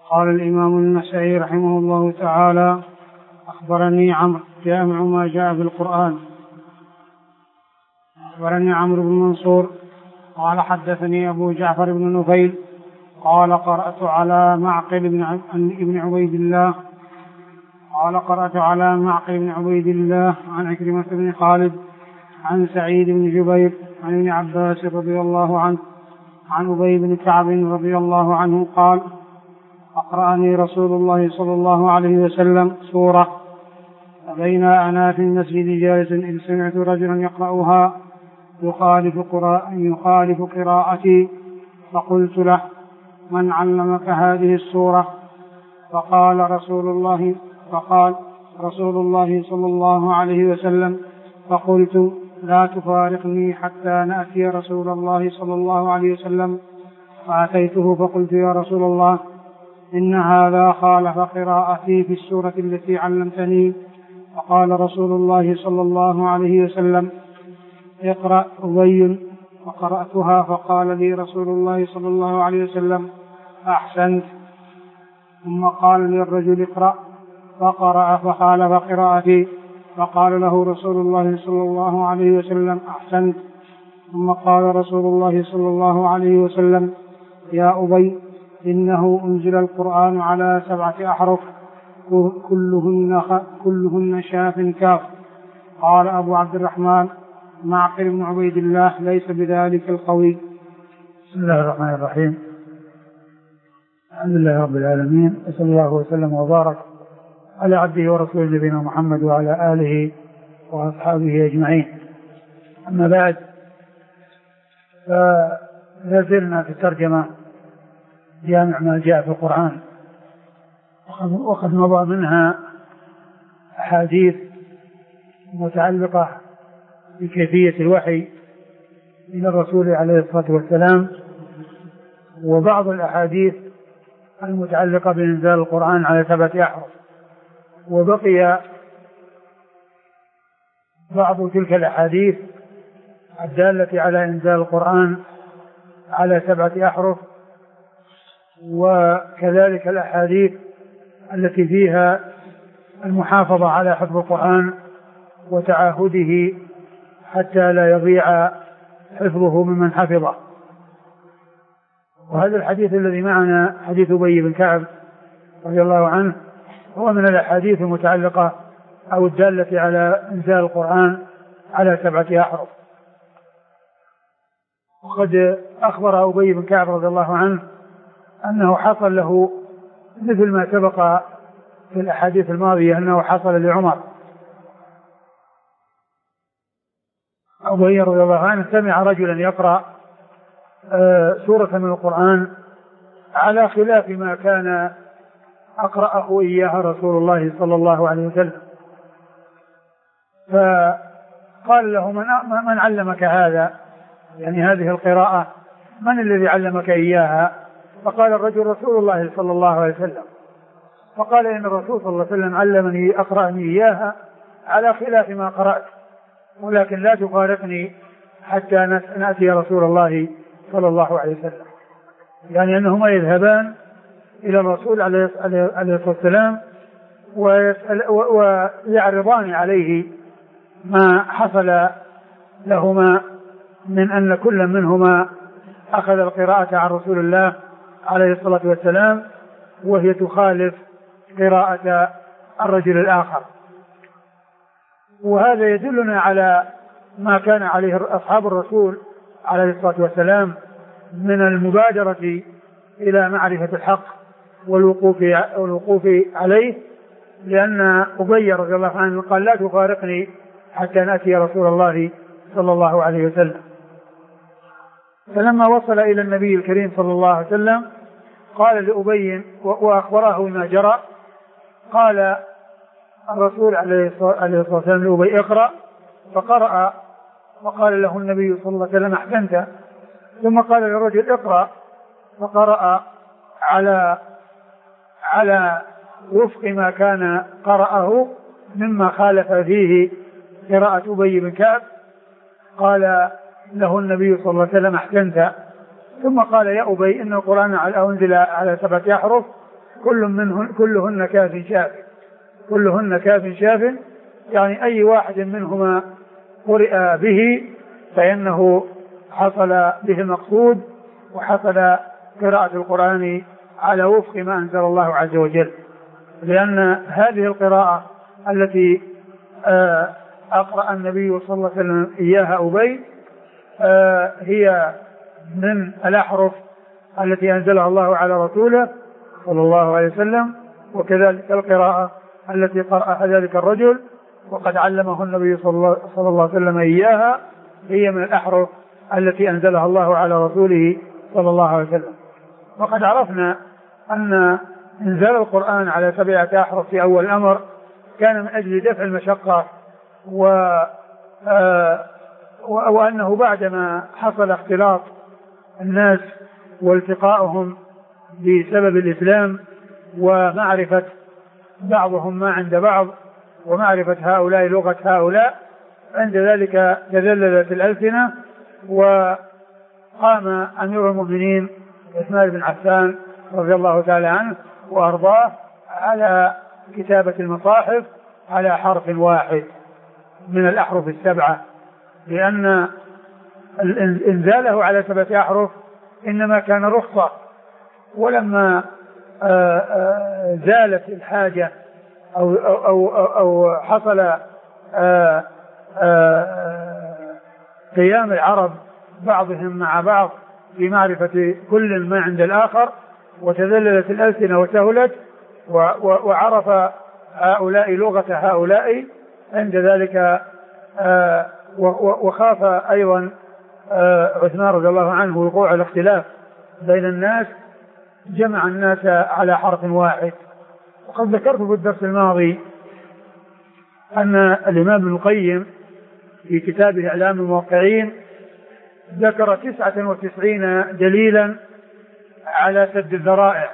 قال الإمام النسائي رحمه الله تعالى: أخبرني عمرو جامع ما جاء في القرآن. أخبرني عمرو بن منصور قال حدثني أبو جعفر بن نفيل قال قرأت على معقل بن عبيد الله عن عكرمة بن خالد عن سعيد بن جبير عن ابن عباس رضي الله عنه عن أبي بن كعب رضي الله عنه قال: أقرأني رسول الله صلى الله عليه وسلم سورة فبين أنا في المسجد جالس إذ سمعت رجلا يقرأها يخالف قراءتي، فقلت له: من علمك هذه السورة؟ فقال رسول الله صلى الله عليه وسلم. فقلت: لا تفارقني حتى نأتي رسول الله صلى الله عليه وسلم. فأتيته فقلت: يا رسول الله، إن هذا خالف قراءتي في السورة التي علمتني. فقال رسول الله صلى الله عليه وسلم: اقرأ أبي. فقرأتها فقال لي رسول الله صلى الله عليه وسلم: أحسنت. ثم قال للرجل: اقرأ. فقرأ فخالف قراءتي، فقال له رسول الله صلى الله عليه وسلم: أحسنت. ثم قال رسول الله صلى الله عليه وسلم: يا أبي، إنه أنزل القرآن على 7 أحرف كلهن شاف كاف. قال أبو عبد الرحمن: معقل بن عبيد الله ليس بذلك القوي. بسم الله الرحمن الرحيم. الحمد لله رب العالمين، وصلى الله وسلم وبارك على عبده ورسوله نبينا محمد وعلى آله وأصحابه أجمعين. أما بعد، فنزلنا في الترجمة جامع ما جاء في القرآن، وقد مضى منها أحاديث متعلقة بكيفية الوحي إلى الرسول عليه الصلاة والسلام، وبعض الأحاديث المتعلقة بإنزال القرآن على 7 أحرف، وبقي بعض تلك الأحاديث الدالة على إنزال القرآن على 7 أحرف، وكذلك الأحاديث التي فيها المحافظة على حفظ القرآن وتعاهده حتى لا يضيع حفظه ممن حفظه. وهذا الحديث الذي معنا حديث أبي بن كعب رضي الله عنه هو من الأحاديث المتعلقة أو الدالة على إنزال القرآن على 7 أحرف. وقد أخبر أبي بن كعب رضي الله عنه أنه حصل له مثل ما سبق في الأحاديث الماضية أنه حصل لعمر. أبي رضي الله عنه سمع رجلا يقرأ سورة من القرآن على خلاف ما كان أقرأه إياها رسول الله صلى الله عليه وسلم، فقال له: من علمك هذا؟ يعني هذه القراءة من الذي علمك إياها؟ فقال الرجل: رسول الله صلى الله عليه وسلم. فقال: إن الرسول صلى الله عليه وسلم علمني أقرأني إياها على خلاف ما قرأت، ولكن لا تفارقني حتى نأتي رسول الله صلى الله عليه وسلم. يعني أنهما يذهبان إلى الرسول عليه الصلاة والسلام ويعرضان عليه ما حصل لهما من أن كل منهما أخذ القراءة عن رسول الله عليه الصلاة والسلام وهي تخالف قراءة الرجل الآخر. وهذا يدلنا على ما كان عليه أصحاب الرسول عليه الصلاة والسلام من المبادرة إلى معرفة الحق والوقوف عليه، لأن أبي رضي الله عنه قال: لا تفارقني حتى نأتي رسول الله صلى الله عليه وسلم. فلما وصل إلى النبي الكريم صلى الله عليه وسلم قال لأبي وأخبره بما جرى، قال الرسول عليه الصلاة والسلام لأبي: اقرأ. فقرأ، وقال له النبي صلى الله عليه وسلم: أحسنت. ثم قال للرجل: اقرأ. فقرأ على وفق ما كان قرأه مما خالف فيه قراءة أبي بن كعب. قال له النبي صلى الله عليه وسلم: أحسنت. ثم قال: يا أبي، إن القرآن أنزل على 7 أحرف كلهن كاف شاف، كلهن كاف شاف، يعني أي واحد منهما قرئ به فإنه حصل به المقصود، وحصل قراءة القرآن على وفق ما أنزل الله عز وجل. لأن هذه القراءة التي أقرأ النبي صلى الله عليه وسلم إياها أبي هي من الأحرف التي أنزلها الله على رسوله صلى الله عليه وسلم، وكذلك القراءة التي قرأها ذلك الرجل وقد علمه النبي صلى الله عليه وسلم إياها هي من الأحرف التي أنزلها الله على رسوله صلى الله عليه وسلم. وقد عرفنا أن إنزال القرآن على 7 أحرف في أول الأمر كان من أجل دفع المشقة، وأنه بعدما حصل اختلاط الناس والتقائهم بسبب الإسلام ومعرفة بعضهم ما عند بعض ومعرفة هؤلاء لغة هؤلاء، عند ذلك تذللت الألسنة، وقام أمير المؤمنين عثمان بن عفان رضي الله تعالى عنه وأرضاه على كتابة المصاحف على حرف واحد من الأحرف 7، لأن إنزاله على 7 أحرف إنما كان رخصة، ولما زالت الحاجة أو حصل قيام العرب بعضهم مع بعض في معرفة كل ما عند الآخر، وتذللت الألسنة وسهلت، وعرف هؤلاء لغة هؤلاء، عند ذلك وخاف أيضا عثمان رضي الله عنه وقوع الاختلاف بين الناس، جمع الناس على حرف واحد. وقد ذكرت في الدرس الماضي أن الإمام ابن القيم في كتابه إعلام الموقعين ذكر 99 دليلا على سد الذرائع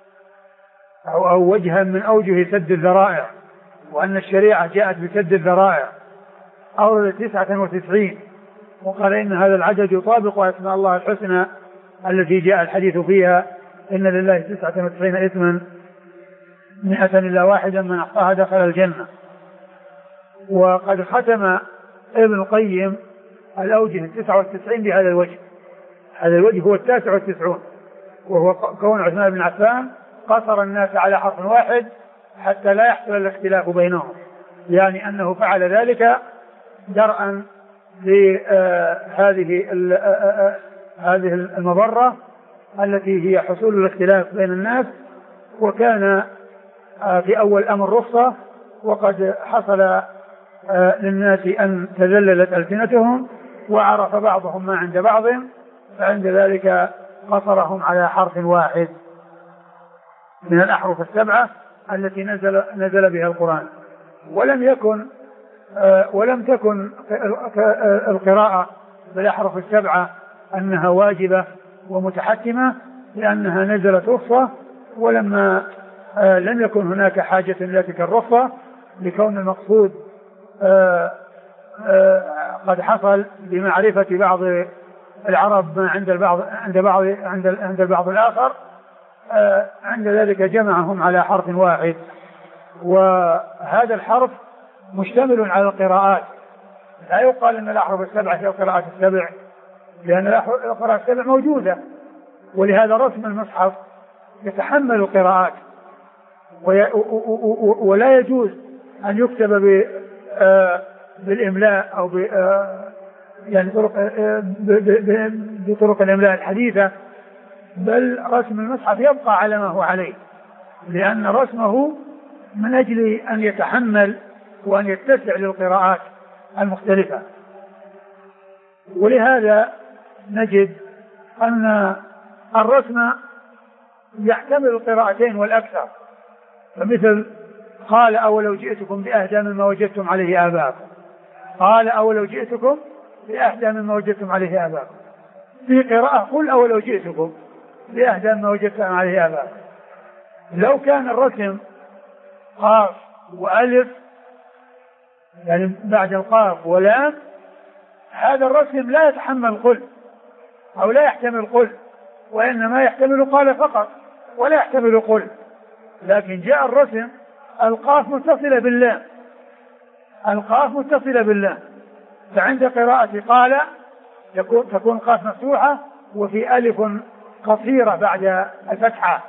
أو وجها من أوجه سد الذرائع، وأن الشريعة جاءت بسد الذرائع، أورد 99 وقال إن هذا العدد يطابق أسماء الله الحسنى التي جاء الحديث فيها إن لله 99 اسما 100 إلا واحدا من أحصاها دخل الجنة. وقد ختم ابن القيم الأوجه 99 بهذا الوجه، هذا الوجه هو 99، وهو كون عثمان بن عفان قصر الناس على حرف واحد حتى لا يحصل الاختلاف بينهم، يعني أنه فعل ذلك درءا لهذه المضرة التي هي حصول الاختلاف بين الناس. وكان في أول أمر رخصة، وقد حصل للناس أن تذللت ألسنتهم وعرف بعضهم ما عند بعض، فعند ذلك قصرهم على حرف واحد من الأحرف 7 التي نزل بها القرآن. ولم تكن القراءة بالأحرف 7 أنها واجبة ومتحتمة، لأنها نزلت رخصة، ولما لم يكن هناك حاجة إلى تلك الرخصة لكون المقصود قد حصل بمعرفة بعض العرب ما عند البعض الآخر، عند ذلك جمعهم على حرف واحد. وهذا الحرف مشتمل على القراءات، لا يقال أن الأحرف 7 هي القراءات 7، لأن القراءات 7 موجودة، ولهذا رسم المصحف يتحمل القراءات، ولا يجوز أن يكتب بالإملاء أو يعني بطرق الإملاء الحديثة، بل رسم المصحف يبقى على ما هو عليه، لأن رسمه من أجل أن يتحمل وأن يتسع للقراءات المختلفة. ولهذا نجد أن الرسم يحتمل القراءتين والأكثر، فمثل قال أولو جئتكم بأهدى مما وجدتم عليه آباءكم، قال أولو جئتكم بأهدى مما وجدتم عليه آباءكم. في قراءة قل أولو جئتكم بأهدى مما وجدتم عليه آباءكم. لو كان الرسم قاف وألف يعني بعد القاف ولام، هذا الرسم لا يتحمل قل أو لا يحتمل قل، وإنما يحتمل قال فقط ولا يحتمل قل، لكن جاء الرسم القاف متصلة باللام، القاف متصلة باللام، فعند قراءة قال تكون القاف مفتوحة وفي ألف قصيرة بعد الفتحة،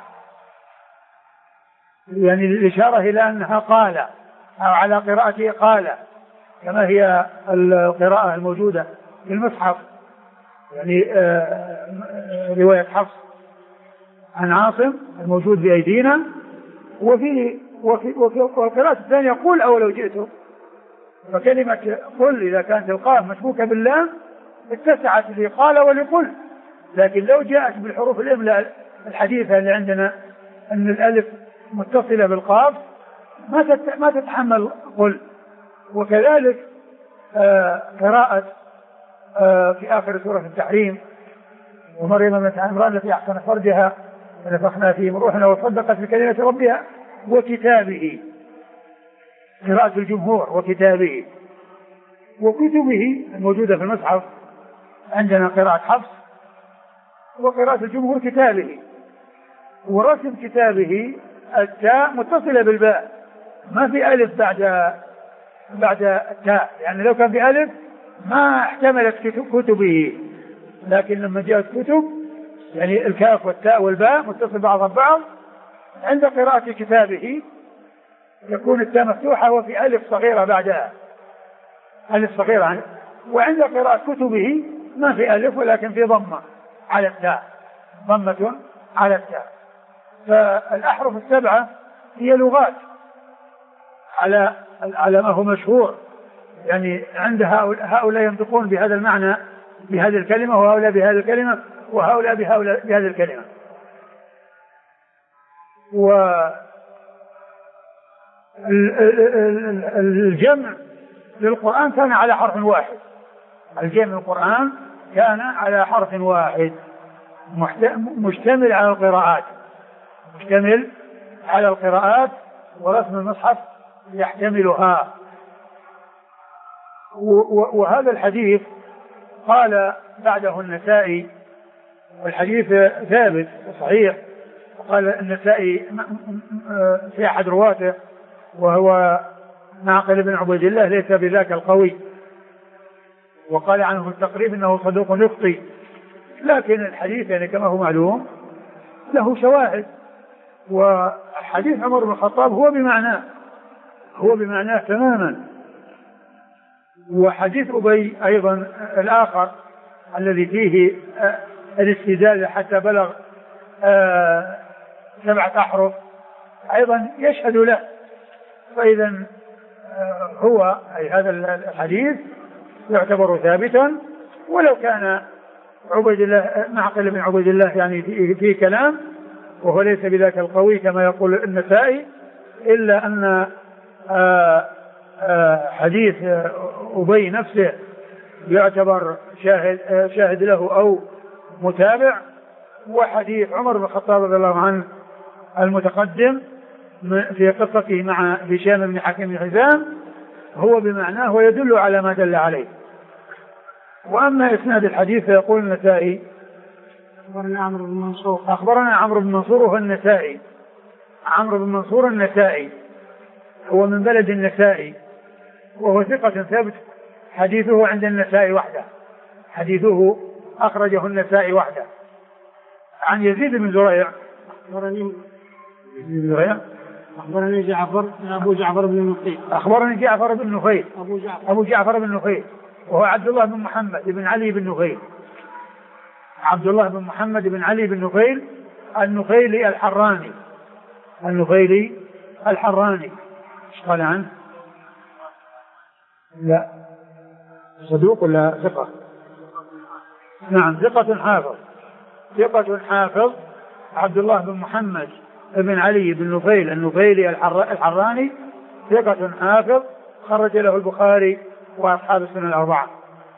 يعني الإشارة إلى أنها قال، أو على قراءته قال كما هي القراءة الموجودة في المصحف، يعني رواية حفص عن عاصم الموجود بأيدينا. وفي القراءة الثانية قل أو لو جئتم، فكلمة قل إذا كانت القاف مشبوكة باللام اتسعت لقال ولقل، لكن لو جاءت بالحروف الإملاء الحديثة اللي عندنا أن الألف متصلة بالقاف ما تتحمل قل. وكذلك قراءة في آخر سورة التحريم ومريم ابنة عمران التي أحصنت فرجها ونفخنا فيه من روحنا وصدقت بكلمة ربها وكتابه، قراءة الجمهور وكتابه، وكتبه الموجودة في المصحف عندنا قراءة حفص، وقراءة الجمهور كتابه. ورسم كتابه التاء متصلة بالباء، ما في ألف بعد التاء، يعني لو كان في ألف ما احتملت كتبه، لكن لما جاءت كتب يعني الكاف والتاء والباء متصل بعضها ببعض، عند قراءة كتابه يكون التاء مفتوحة وفي ألف صغيرة بعدها، ألف صغيرة، وعند قراءة كتبه ما في ألف ولكن في ضمة على التاء، ضمة على التاء. فالأحرف السبعة هي لغات على ما هو مشهور، يعني عند هؤلاء ينطقون بهذا المعنى بهذه الكلمة، وهؤلاء بهذه الكلمة، وهؤلاء بهذه الكلمة. والجمع للقرآن كان على حرف واحد، الجمع للقرآن كان على حرف واحد مشتمل على القراءات، مشتمل على القراءات، ورسم المصحف يحتملها. وهذا الحديث قال بعده النسائي، والحديث ثابت صحيح، وقال النسائي في أحد رواته وهو معقل بن عبيد الله ليس بذاك القوي، وقال عنه في التقريب انه صدوق يخطئ، لكن الحديث يعني كما هو معلوم له شواهد. وحديث عمر بن الخطاب هو بمعناه تماما. وحديث أبي أيضا الآخر الذي فيه الاستدلال حتى بلغ 7 أحرف أيضا يشهد له. فإذا هو أي هذا الحديث يعتبر ثابتا، ولو كان عبيد الله معقل بن عبيد الله يعني فيه كلام وهو ليس بذاك القوي كما يقول النسائي، إلا أن حديث أبي نفسه يعتبر شاهد له أو متابع. وحديث عمر بن الخطاب رضي الله عنه المتقدم في قصته مع هشام بن حكيم بن حزام هو بمعناه ويدل على ما دل عليه. وأما إسناد الحديث فيقول النسائي أخبرنا عمرو بن منصور، أخبرنا عمرو بن منصور وهو النسائي، عمرو بن منصور النسائي هو من بلد النسائي، وهو ثقة ثابت، حديثه عند النسائي وحده، حديثه أخرجه النسائي وحده. عن يزيد بن زريع أخبرني جعفر أبو جعفر بن نفيل، أخبرني جعفر بن نفيل أبو جعفر بن نفيل، وهو عبد الله بن محمد بن علي بن نفيل، عبد الله بن محمد بن علي بن نفيل النفيلي الحراني، النفيلي الحراني. ايش قال عنه؟ لا صدوق ولا ثقة؟ نعم ثقة حافظ، ثقة حافظ عبد الله بن محمد بن علي بن نفيل النفيلي الحراني، ثقة حافظ خرج له البخاري وأصحاب السنن الأربعة.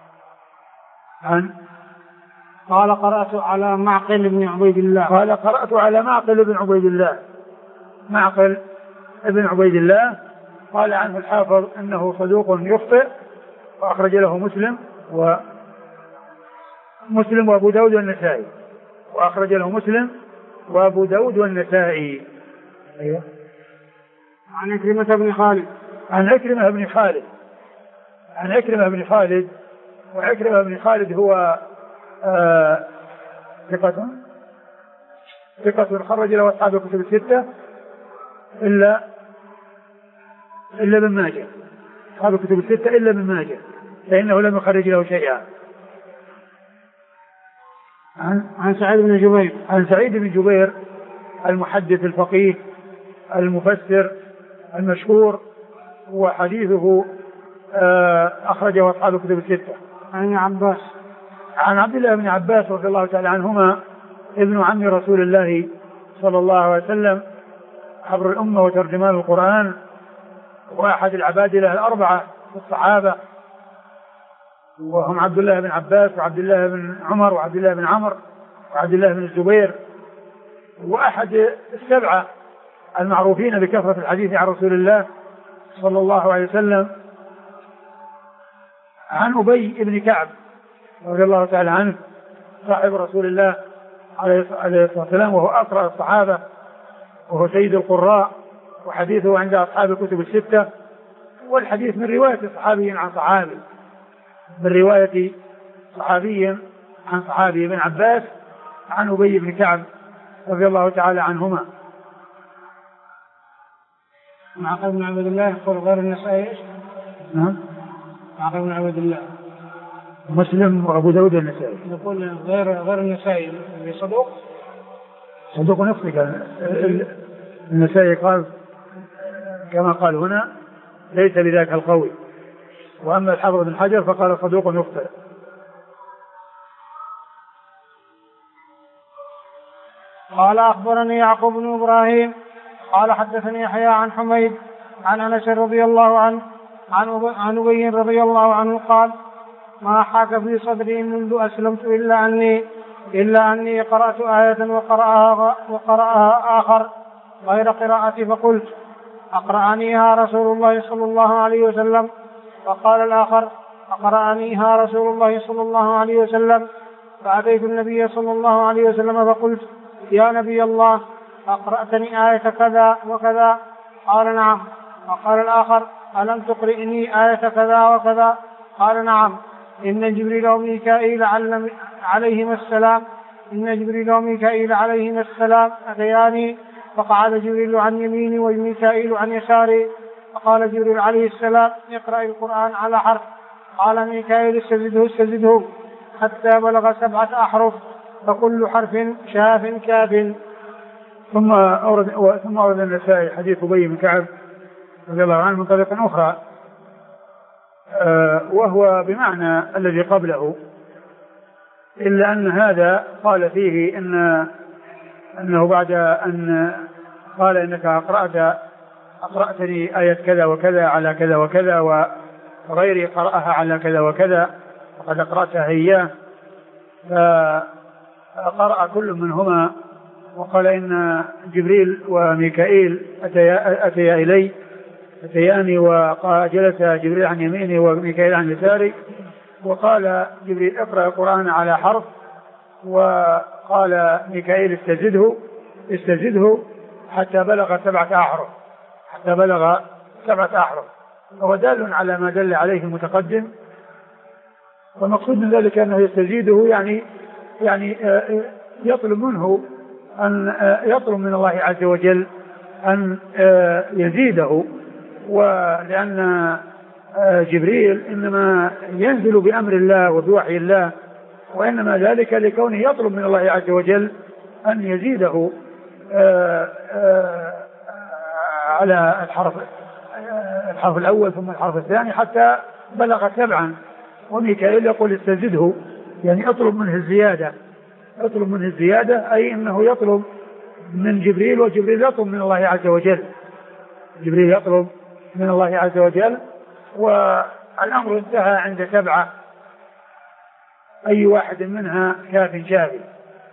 قال قرأت على معقل بن عبيد الله، قال قرأت على معقل بن عبيد الله، معقل بن عبيد الله قال عنه الحافظ أنه صدوق يخطئ، وأخرج له مسلم وأبو داود والنسائي، وأخرج له مسلم وأبو داود والنسائي. أيوة. عن عكرمة بن خالد. عن عكرمة بن خالد. عن عكرمة بن خالد. وعكرمة بن خالد هو ثقة خرج له أصحاب الكتب الستة إلا ابن ماجه. أصحاب الكتب الستة إلا ابن ماجه فإنه لم يخرج له شيئا. عن سعيد بن جبير. عن سعيد بن جبير المحدث الفقيه المفسر المشهور، وحديثه أخرجه أصحاب الكتب الستة. عن عباس. عن عبد الله بن عباس رضي الله تعالى عنهما ابن عم رسول الله صلى الله عليه وسلم، حبر الأمة وترجمان القرآن، وأحد العبادلة الأربعة في الصحابة، وهم عبد الله بن عباس وعبد الله بن عمر وعبد الله بن عمرو وعبد الله بن الزبير، وأحد السبعة المعروفين بكثرة الحديث عن رسول الله صلى الله عليه وسلم. عن أبي بن كعب رضي الله تعالى عنه صاحب رسول الله عليه الصلاة والسلام، وهو أقرأ الصحابة وهو سيد القراء، وحديثه عند أصحاب الكتب الستة، والحديث من رواية صحابي عن صحابي، من رواية صحابي عن صحابي بن عباس عن أبي بن كعب رضي الله تعالى عنهما. معقل بن عبد الله يقول غير النسائي. نعم. معقل بن عبد الله مسلم وأبو داود النسائي. يقول غير النسائي بصدوق. صدوق يخطئ. النسائي قال كما قال هنا ليس بذاك القوي، وأما الحافظ بن حجر فقال صدوق يخطئ. قال أخبرني يعقوب بن إبراهيم قال حدثني يحيى عن حميد عن أنس رضي الله عنه عن أبي رضي الله عنه قال: ما حاك في صدري منذ أسلمت إلا أني قرأت آية وقرأها آخر غير قراءتي، فقلت: أقرأنيها رسول الله صلى الله عليه وسلم. وقال الآخر: أقرأنيها رسول الله صلى الله عليه وسلم. فأتيت النبي صلى الله عليه وسلم فقلت: يا نبي الله، أقرأتني آية كذا وكذا؟ قال: نعم. وقال الآخر: ألم تقرئني آية كذا وكذا؟ قال: نعم. إن جبريل وميكائيل عليهما السلام أتياني، فقعد جبريل عن يميني وميكائيل عن يساري، فقال جبريل عليه السلام: اقرأ القرآن على حرف. قال ميكائيل: استزده حتى بلغ 7 أحرف، فكل حرف شاف كاف. ثم أورد النسائي حديث أبي بن كعب رضي الله عنه من طريقة أخرى، وهو بمعنى الذي قبله، إلا أن هذا قال فيه أنه بعد أن قال: إنك أقرأتني آية كذا وكذا على كذا وكذا، وغيري قرأها على كذا وكذا، وقد أقرأتها إياه. فقرأ كل منهما وقال: إن جبريل وميكائيل أتياني، وجلس جبريل عن يميني وميكائيل عن يساري، وقال جبريل: اقرأ القرآن على حرف، وقال ميكائيل: استزده حتى بلغ 7 أحرف. وهو دال على ما دل عليه المتقدم، والمقصود من ذلك أنه يستزيده يعني يطلب منه أن يطلب من الله عز وجل أن يزيده، ولأن جبريل إنما ينزل بأمر الله وبوحي الله، وإنما ذلك لكونه يطلب من الله عز وجل أن يزيده على الحرف الأول ثم الحرف الثاني حتى بلغ 7. وميكائيل يقول: استزده، يعني اطلب منه الزيادة، أي أنه يطلب من جبريل، وجبريل يطلب من الله عز وجل. والأمر انتهى عند 7، أي واحد منها كاف شافي.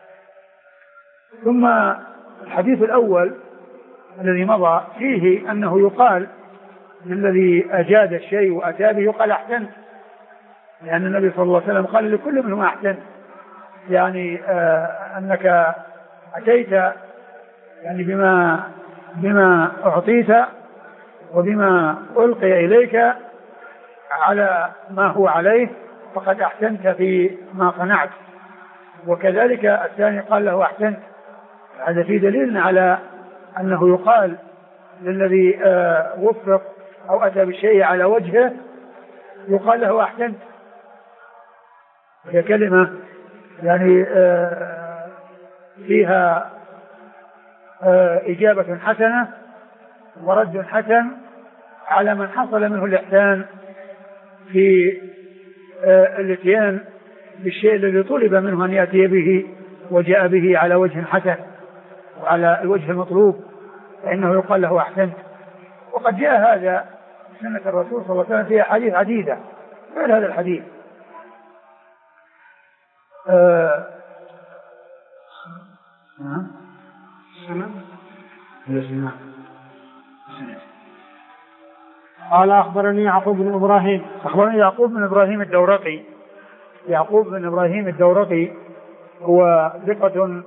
ثم الحديث الأول الذي مضى فيه أنه يقال للذي أجاد الشيء وأتى به يقال: أحسنت، لأن النبي صلى الله عليه وسلم قال لكل منهم أحسنت، يعني أنك أتيت يعني بما أعطيت وبما ألقي إليك على ما هو عليه فقد أحسنت في ما صنعت. وكذلك الثاني قال له أحسنت. هذا في دليل على أنه يقال للذي وفق أو أتى بالشيء على وجهه يقال له أحسنت. هي كلمة يعني فيها إجابة حسنة ورد حسن على من حصل منه الإحسان في الاتيان بالشيء الذي طلب منه أن يأتي به وجاء به على وجه حسن وعلى الوجه المطلوب فإنه يقال له أحسنت. وقد جاء هذا سنة الرسول صلى الله عليه وسلم في أحاديث عديدة غير هذا الحديث. قال أخبرني يعقوب بن إبراهيم. أخبرني يعقوب بن إبراهيم الدورقي. يعقوب بن إبراهيم الدورقي هو ثقة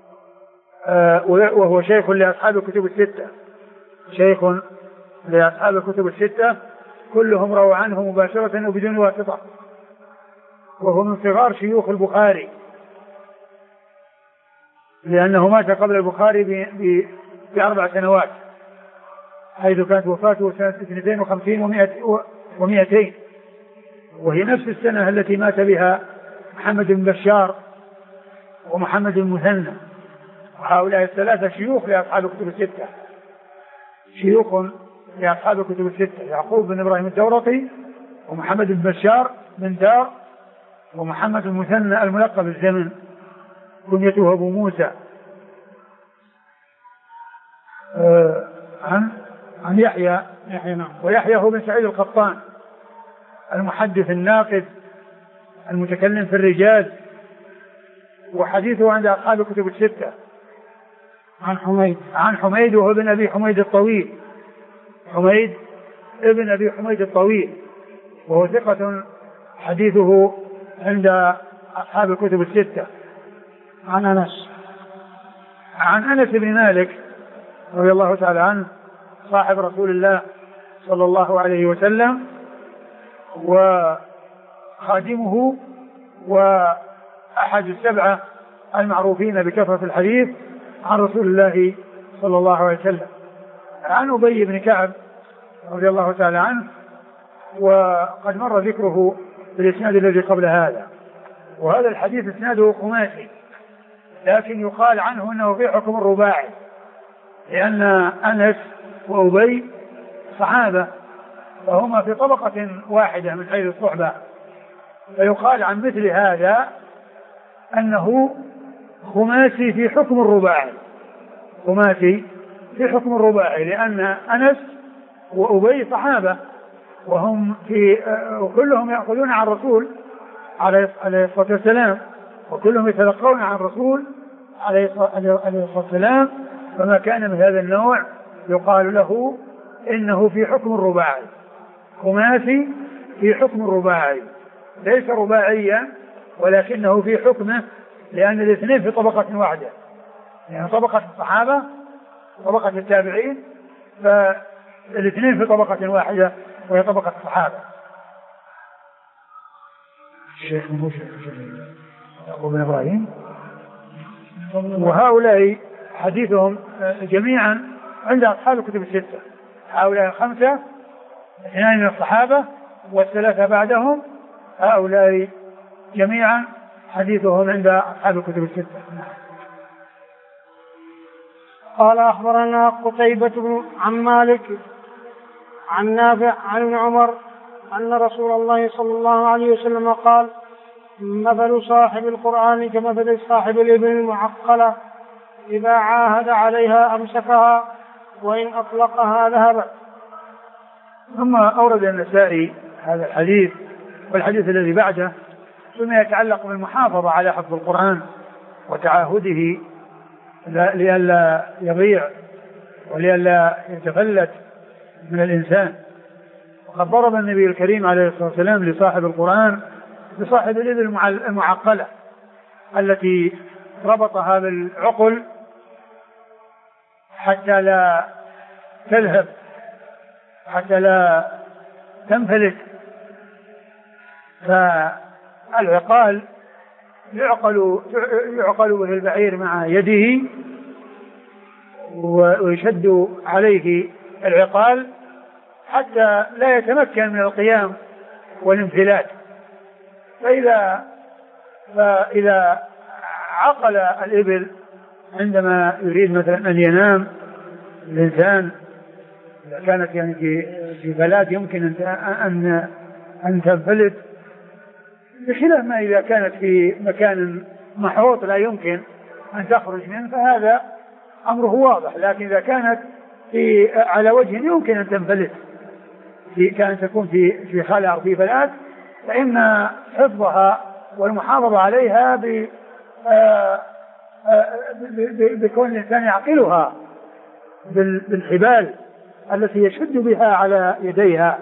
وهو شيخ لأصحاب الكتب الستة. شيخ لأصحاب الكتب الستة كلهم رووا عنه مباشرة وبدون واسطة. وهو من صغار شيوخ البخاري لأنه مات قبل البخاري ب4 سنوات حيث كانت وفاته سنة 52 و200 وهي نفس السنة التي مات بها محمد بن بشار ومحمد المثنى. وهؤلاء الثلاثة شيوخ لأصحاب الكتب الستة. شيوخ لأصحاب الكتب الستة يعقوب بن إبراهيم الدورقي ومحمد بن بشار بن دار ومحمد المثنى الملقب بالزمن كنيته أبو موسى. عن يحيى ويحيى هو بن سعيد القطان المحدث الناقد المتكلم في الرجال وحديثه عند أصحاب الكتب الستة. عن حميد وهو ابن أبي حميد الطويل. حميد ابن أبي حميد الطويل وهو ثقة حديثه عند أصحاب الكتب الستة. عن أنس بن مالك رضي الله تعالى عنه صاحب رسول الله صلى الله عليه وسلم وخادمه وأحد السبعة المعروفين بكثرة الحديث عن رسول الله صلى الله عليه وسلم. عن أبي بن كعب رضي الله تعالى عنه وقد مر ذكره في الإسناد الذي قبل هذا. وهذا الحديث إسناده خماسي لكن يقال عنه أنه في حكم الرباعي لأن أنس وأبي صحابة وهما في طبقة واحدة من حيث الصحبة فيقال عن مثل هذا أنه خماسي في حكم الرباعي. خماسي في حكم الرباعي لأن أنس وأبي صحابة وهم كلهم يأخذون عن الرسول عليه الصلاة والسلام وكلهم يتلقون عن الرسول عليه الصلاة والسلام. فما كان من هذا النوع يقال له إنه في حكم الرباعي. خماسي في حكم الرباعي ليس رباعيا ولكنه في حكمه لأن الاثنين في طبقة واحدة يعني طبقة الصحابة طبقة التابعين فالاثنين في طبقة واحدة وهي طبقة الصحابة. الشيخ يعقوب بن إبراهيم وهؤلاء حديثهم جميعا عند أصحاب الكتب الستة. هؤلاء 5 2 من الصحابة والثلاثة بعدهم هؤلاء جميعا حديثهم عند أصحاب الكتب الستة. قال أخبرنا قتيبة عن مالك عن نافع عن ابن عمر أن رسول الله صلى الله عليه وسلم قال مثل صاحب القرآن كمثل صاحب الإبل المعقلة إذا عاهد عليها أمسكها وإن أطلقها ذهبت. ثم أورد النسائي هذا الحديث والحديث الذي بعده ثم يتعلق بالمحافظة على حفظ القرآن وتعاهده لئلا يضيع ولئلا يتفلت من الإنسان. وقد ضرب النبي الكريم عليه الصلاة والسلام لصاحب القرآن بصاحب الإبل المعقلة التي ربطها بالعقل حتى لا تذهب حتى لا تنفلت. فالعقال يعقل به البعير مع يده ويشد عليه العقال حتى لا يتمكن من القيام والانفلات. فإذا عقل الإبل عندما يريد مثلا أن ينام الإنسان، إذا كانت يعني في بلاد يمكن أن تنفلت، بخلاف ما إذا كانت في مكان محوط لا يمكن أن تخرج منه، فهذا أمره واضح. لكن إذا كانت على وجه يمكن أن تنفلت، كانت تكون في خلع أو في فلات، فإن حفظها والمحافظة عليها بكون الإنسان يعقلها بالحبال التي يشد بها على يديها.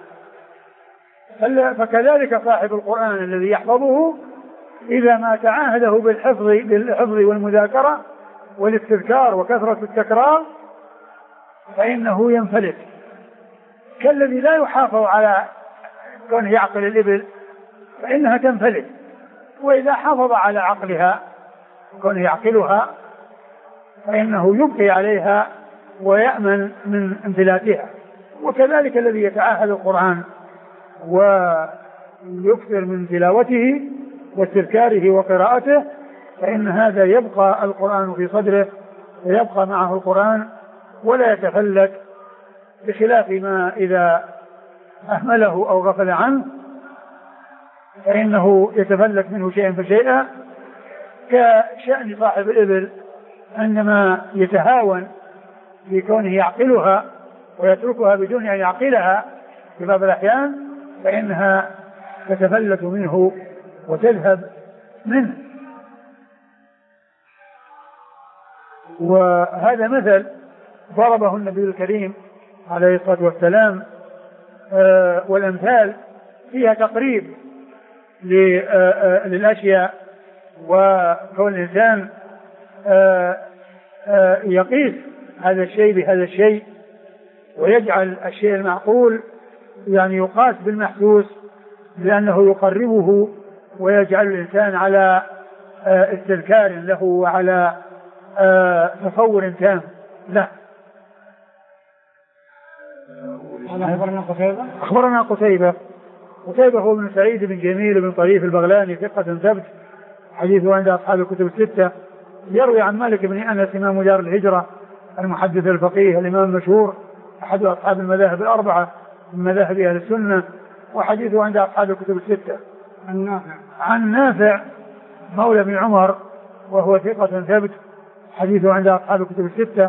فكذلك صاحب القرآن الذي يحفظه إذا ما تعاهده بالحفظ والمذاكرة والاستذكار وكثرة التكرار فإنه ينفلت، كالذي لا يحافظ على كونه يعقل الإبل فإنها تنفلت. وإذا حافظ على عقلها كونه يعقلها فإنه يبقي عليها ويأمن من انفلاتها. وكذلك الذي يتعاهد القرآن ويكثر من تلاوته واستذكاره وقراءته فإن هذا يبقى القرآن في صدره ويبقى معه القرآن ولا يتفلت، بخلاف ما إذا أهمله أو غفل عنه فإنه يتفلت منه شيئا فشيئا، كشأن صاحب الإبل عندما يتهاون في كونه يعقلها ويتركها بدون أن يعقلها في بعض الأحيان فإنها تتفلت منه وتذهب منه. وهذا مثل ضربه النبي الكريم عليه الصلاة والسلام، والأمثال فيها تقريب للأشياء، وكون الإنسان يقيس هذا الشيء بهذا الشيء ويجعل الشيء المعقول يعني يقاس بالمحسوس لأنه يقربه ويجعل الإنسان على استذكار له وعلى تصور تام له. أخبرنا قتيبة هو ابن سعيد بن جميل بن طريف البغلاني ثقة ثبت، حديثه عند أصحاب الكتب الستة، يروي عن مالك بن أنس إمام دار الهجرة المحدث الفقيه الإمام المشهور أحد أصحاب المذاهب الأربعة من مذاهب أهل السنة، وحديثه عند أصحاب الكتب الستة. عن نافع مولى بن عمر وهو ثقة ثبت، حديثه عند أصحاب الكتب الستة.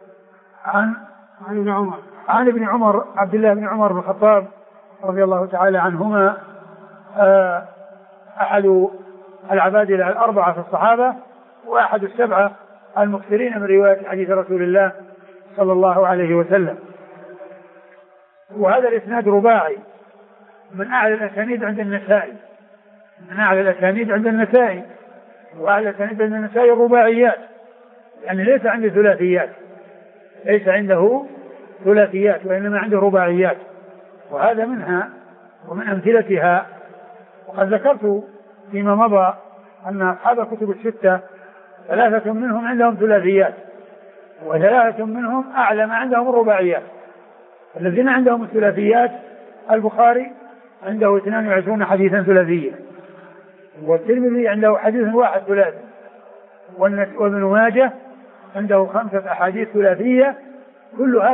عن ابن عمر عبد الله بن عمر بن الخطاب رضي الله تعالى عنهما، أحد العبادلة الأربعة في الصحابة وأحد السبعة المكثرين من رواية حديث رسول الله صلى الله عليه وسلم. وهذا الإسناد رباعي من أعلى الأسانيد عند النسائي، وأعلى الأسانيد عند النسائي الرباعيات، يعني ليس عنده ثلاثيات وإنما عنده رباعيات، وهذا منها ومن أمثلتها. وقد ذكرت فيما مضى أن أصحاب الكتب الستة 3 منهم عندهم ثلاثيات و3 منهم أعلى ما عندهم الرباعيات. الذين عندهم الثلاثيات البخاري عنده 22 حديثا ثلاثيا، والترمذي عنده حديث واحد ثلاثي، وابن ماجه عنده 5 أحاديث ثلاثية كلها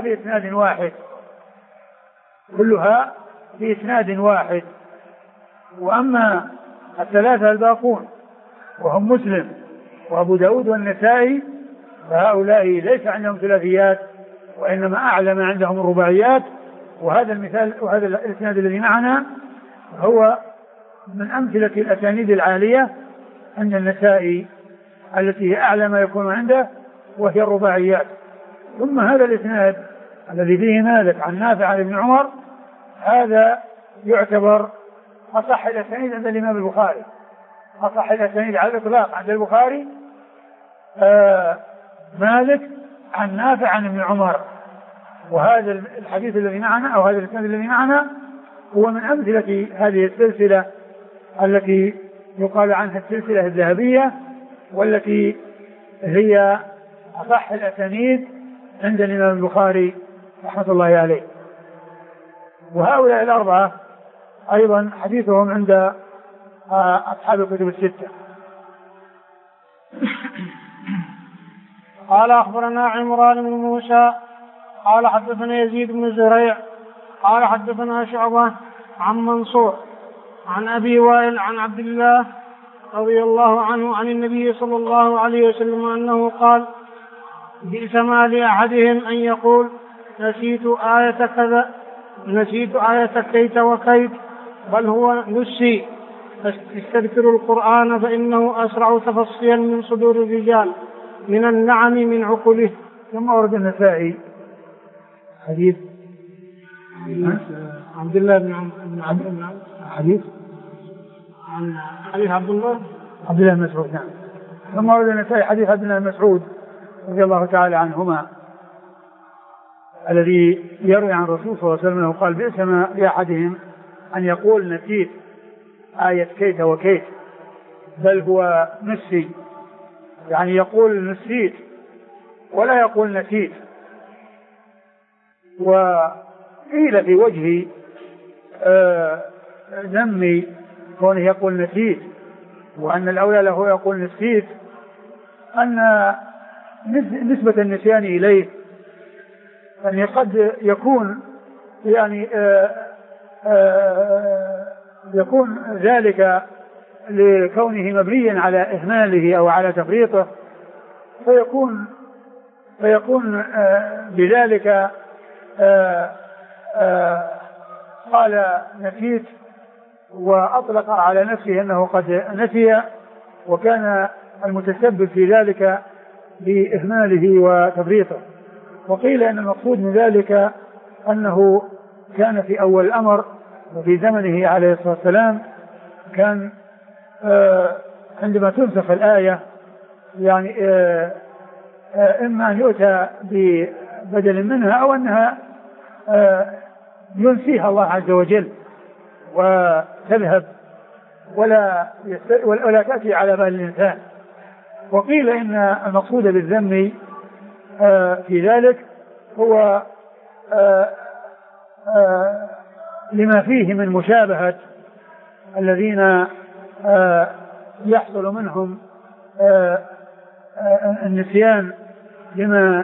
بإسناد واحد. وأما 3 الباقون وهم مسلم وأبو داود والنسائي فهؤلاء ليس عندهم ثلاثيات وإنما أعلى ما عندهم الرباعيات. وهذا المثال وهذا الإسناد الذي معنا هو من أمثلة الأسانيد العالية عند النسائي التي هي أعلى ما يكون عنده وهي الرباعيات. ثم هذا الإسناد الذي فيه مالك عن نافع عن ابن عمر هذا يعتبر أصح الأسانيد عند الإمام البخاري، أصح الأسانيد على الإطلاق عند البخاري. مالك عن نافع عن ابن عمر، وهذا الحديث الذي معنا أو هذا الإسناد الذي معنا هو من أمثلة هذه السلسلة التي يقال عنها السلسلة الذهبية، والتي هي أصح الأسانيد عند الإمام البخاري رحمة الله عليه. وهؤلاء الأربعة أيضا حديثهم عند أصحاب الكتب الستة. قال أخبرنا عمران بن موسى قال حدثنا يزيد بن زريع قال حدثنا شعبة عن منصور عن أبي وائل عن عبد الله رضي الله عنه عن النبي صلى الله عليه وسلم أنه قال: بئس ما لأحدهم أن يقول نسيت آية كذا، نسيت آية كيت وكيت، بل هو نسي. استذكروا القرآن فإنه أسرع تفصيا من صدور الرجال من النعم من عقله. ثم ورد النسائي حديث عبد الله بن حديث عن حديث عبد الله بن مسعود. نعم. ثم ورد النسائي حديث عبد الله بن مسعود رضي الله تعالى عنهما الذي يروي عن الرسول صلى الله عليه وسلم انه قال: بئس ما لأحدهم أن يقول نسيت آية كيت وكيت، بل هو نسي، يعني يقول نسيت ولا يقول نسيت. وقيل في وجه ذم كونه يقول نسيت وأن الأولى له يقول نسيت أن نسبة النسيان إليه أن قد يكون يعني يكون ذلك لكونه مبنيا على إهماله أو على تفريطه، فيكون بذلك قال نسيت وأطلق على نفسه أنه قد نسي، وكان المتسبب في ذلك بإهماله وتفريطه. وقيل أن المقصود من ذلك أنه كان في أول الأمر وفي زمنه عليه الصلاة والسلام كان عندما تنسخ الآية يعني إما أن يؤتى ببدل منها أو أنها ينسيها الله عز وجل وتذهب ولا تأتي على بال الإنسان. وقيل إن المقصود بالذم في ذلك هو لما فيه من مشابهة الذين يحصل منهم النسيان لما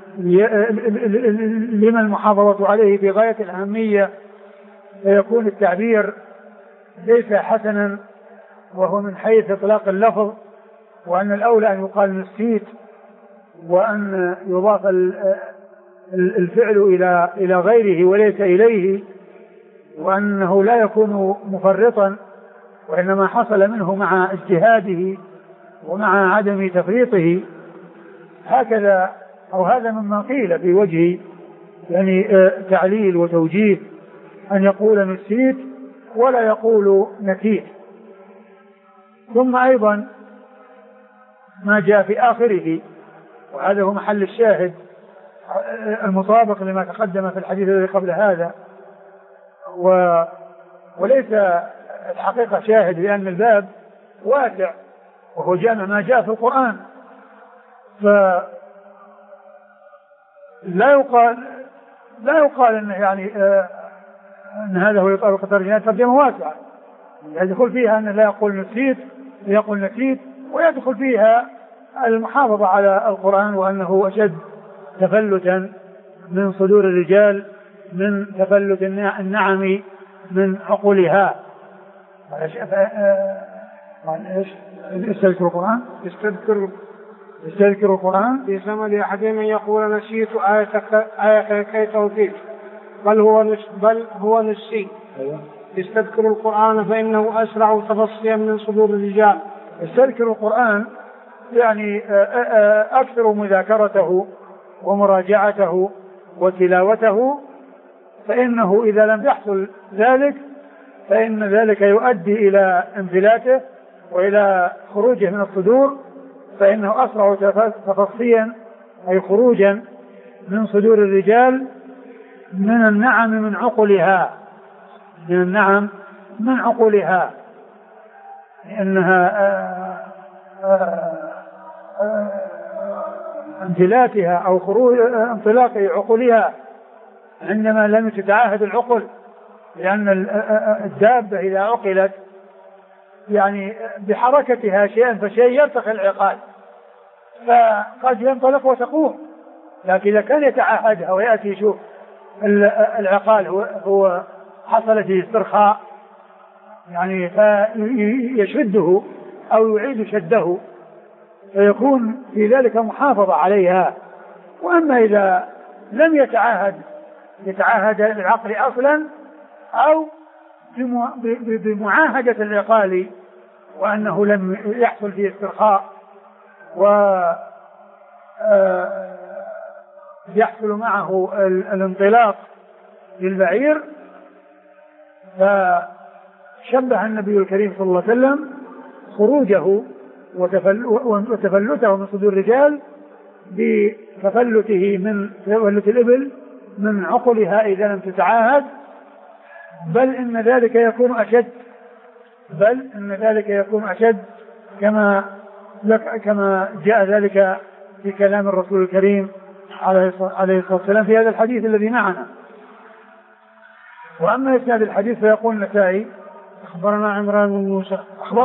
المحافظة عليه في غاية الأهمية، فيكون التعبير ليس حسنا وهو من حيث إطلاق اللفظ، وأن الأولى أن يقال نسيت وأن يضاف الفعل إلى غيره وليس إليه، وأنه لا يكون مفرطا وإنما حصل منه مع اجتهاده ومع عدم تفريطه. هكذا أو هذا مما قيل في وجه يعني تعليل وتوجيه أن يقول نسيت ولا يقول نسيت. ثم أيضا ما جاء في آخره، وهذا هو محل الشاهد المطابق لما تقدم في الحديث الذي قبل هذا، وليس الحقيقة شاهد لأن الباب واسع وهو جامع ما جاء في القرآن، فلا يقال أنه يعني أن هذا هو يطابق الترجمات، ترجمة واسعة يدخل فيها أنه لا يقول نسيت ويقول نسيت، ويدخل فيها المحافظة على القرآن وأنه أشد تفلتا من صدور الرجال من تفلت النعم من عقولها. استذكروا القرآن استذكروا القرآن في زمن أحدهم أن يقول نسيت آية كيت وكيت، بل هو نسي. استذكروا القرآن فإنه أسرع تفصيا من صدور الرجال. استذكروا القرآن يعني أكثر مذاكرته ومراجعته وتلاوته، فإنه إذا لم يحصل ذلك فإن ذلك يؤدي إلى انفلاته وإلى خروجه من الصدور، فإنه أسرع تفصيا أي خروجا من صدور الرجال من النعم من عقلها، من النعم من عقلها، لأنها امتلاكها أو خروج انطلاق عقولها عندما لم تتعاهد العقل، لأن الدابة إذا عقلت يعني بحركتها شيئا فشيء يرتقي العقال فقد ينطلق وتقوم، لكن إذا كان يتعاهدها ويأتي يشوف العقال هو حصل فيه استرخاء يعني فيشده أو يعيد شده فيكون في ذلك محافظة عليها. وأما إذا لم يتعاهد العقل أصلا أو بمعاهدة العقال وأنه لم يحصل فيه استرخاء ويحصل معه الانطلاق للبعير، فشبه النبي الكريم صلى الله عليه وسلم خروجه وتفلته من صدور الرجال بتفلته من تفلت الإبل من عقلها إذا لم تتعاهد، بل إن ذلك يكون أشد كما جاء ذلك في كلام الرسول الكريم عليه الصلاة والسلام في هذا الحديث الذي معنا. وأما إسناد الحديث فيقول النسائي أخبرنا عمران بن موسى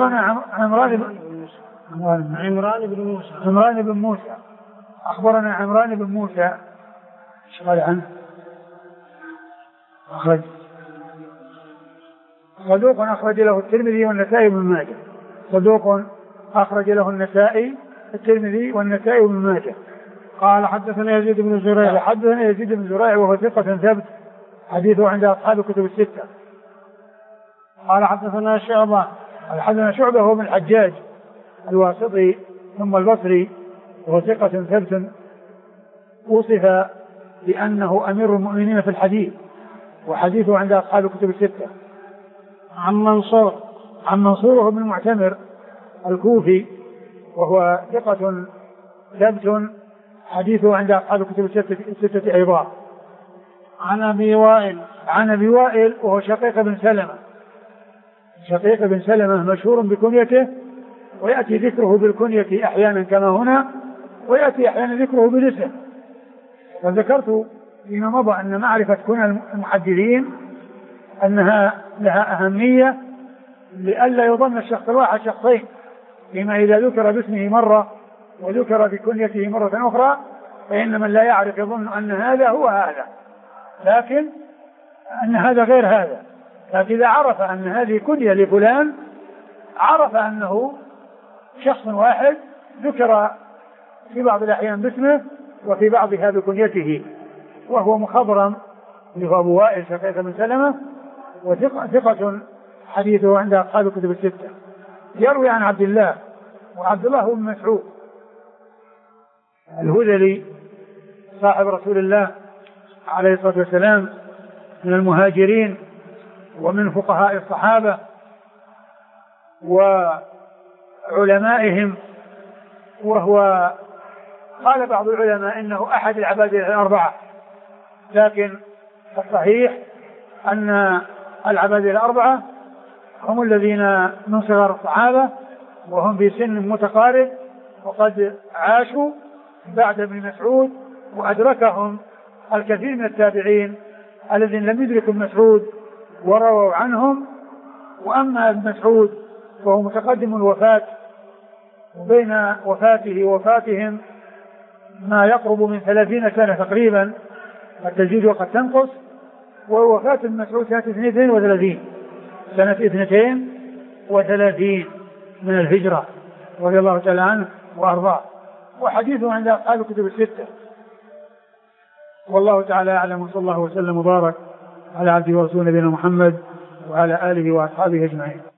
أخبرنا عمران بن موسى قال عنه صدوق أخرج له الترمذي والنسائي بن ماجه، صدوق أخرج له الترمذي والنسائي بن ماجه. قال حدثنا يزيد بن زريع وهو ثقة ثبت حديثه عند أصحاب الكتب الستة. قال حدثنا شعبة هو من الحجاج الواسطي ثم البصري وهو ثقة ثبت وصف بأنه أمير المؤمنين في الحديث وحديثه عند أصحاب الكتب الستة. عن منصور وهو بن المعتمر الكوفي وهو ثقة ثبت حديثه عند أصحاب الكتب الستة أيضا. عن أبي وائل وهو شقيق بن سلمة مشهور بكنيته، ويأتي ذكره بالكنية أحيانا كما هنا، ويأتي أحيانا ذكره بالاسم. وذكرت فيما مضى أن معرفة كنى المحدثين أنها لها أهمية لئلا يظن الشخص الواحد شخصين، فيما إذا ذكر باسمه مرة وذكر بكنيته مرة أخرى فإن من لا يعرف يظن أن هذا هو هذا، لكن أن هذا غير هذا. لكن إذا عرف أن هذه كنية لفلان عرف أنه شخص واحد ذكر في بعض الأحيان باسمه وفي بعضها بكنيته، وهو مخضرم أبو وائل شقيق بن سلمة وثقة حديثه عند أصحاب الكتب الستة. يروي عن عبد الله، وعبد الله هو بن مسعود الهذلي صاحب رسول الله عليه الصلاة والسلام من المهاجرين ومن فقهاء الصحابة وعلمائهم، وهو قال بعض العلماء إنه أحد العبادلة الأربعة، لكن الصحيح أن العبادلة الأربعة هم الذين من صغار الصحابة وهم في سن متقارب وقد عاشوا بعد ابن مسعود، وأدركهم الكثير من التابعين الذين لم يدركوا مسعود ورووا عنهم. وأما ابن مسعود فهو متقدم الوفاة، وبين وفاته ووفاتهم ما يقرب من 30 سنة تقريبا، قد تزيد وقد تنقص. ووفاة ابن مسعود سنة 32 من الهجرة رضي الله تعالى عنه وأرضاه، وحديثه عند أصحاب الكتب الستة. والله تعالى أعلم، وصلى الله وسلم وبارك على عبده ورسوله نبينا محمد وعلى آله وأصحابه أجمعين.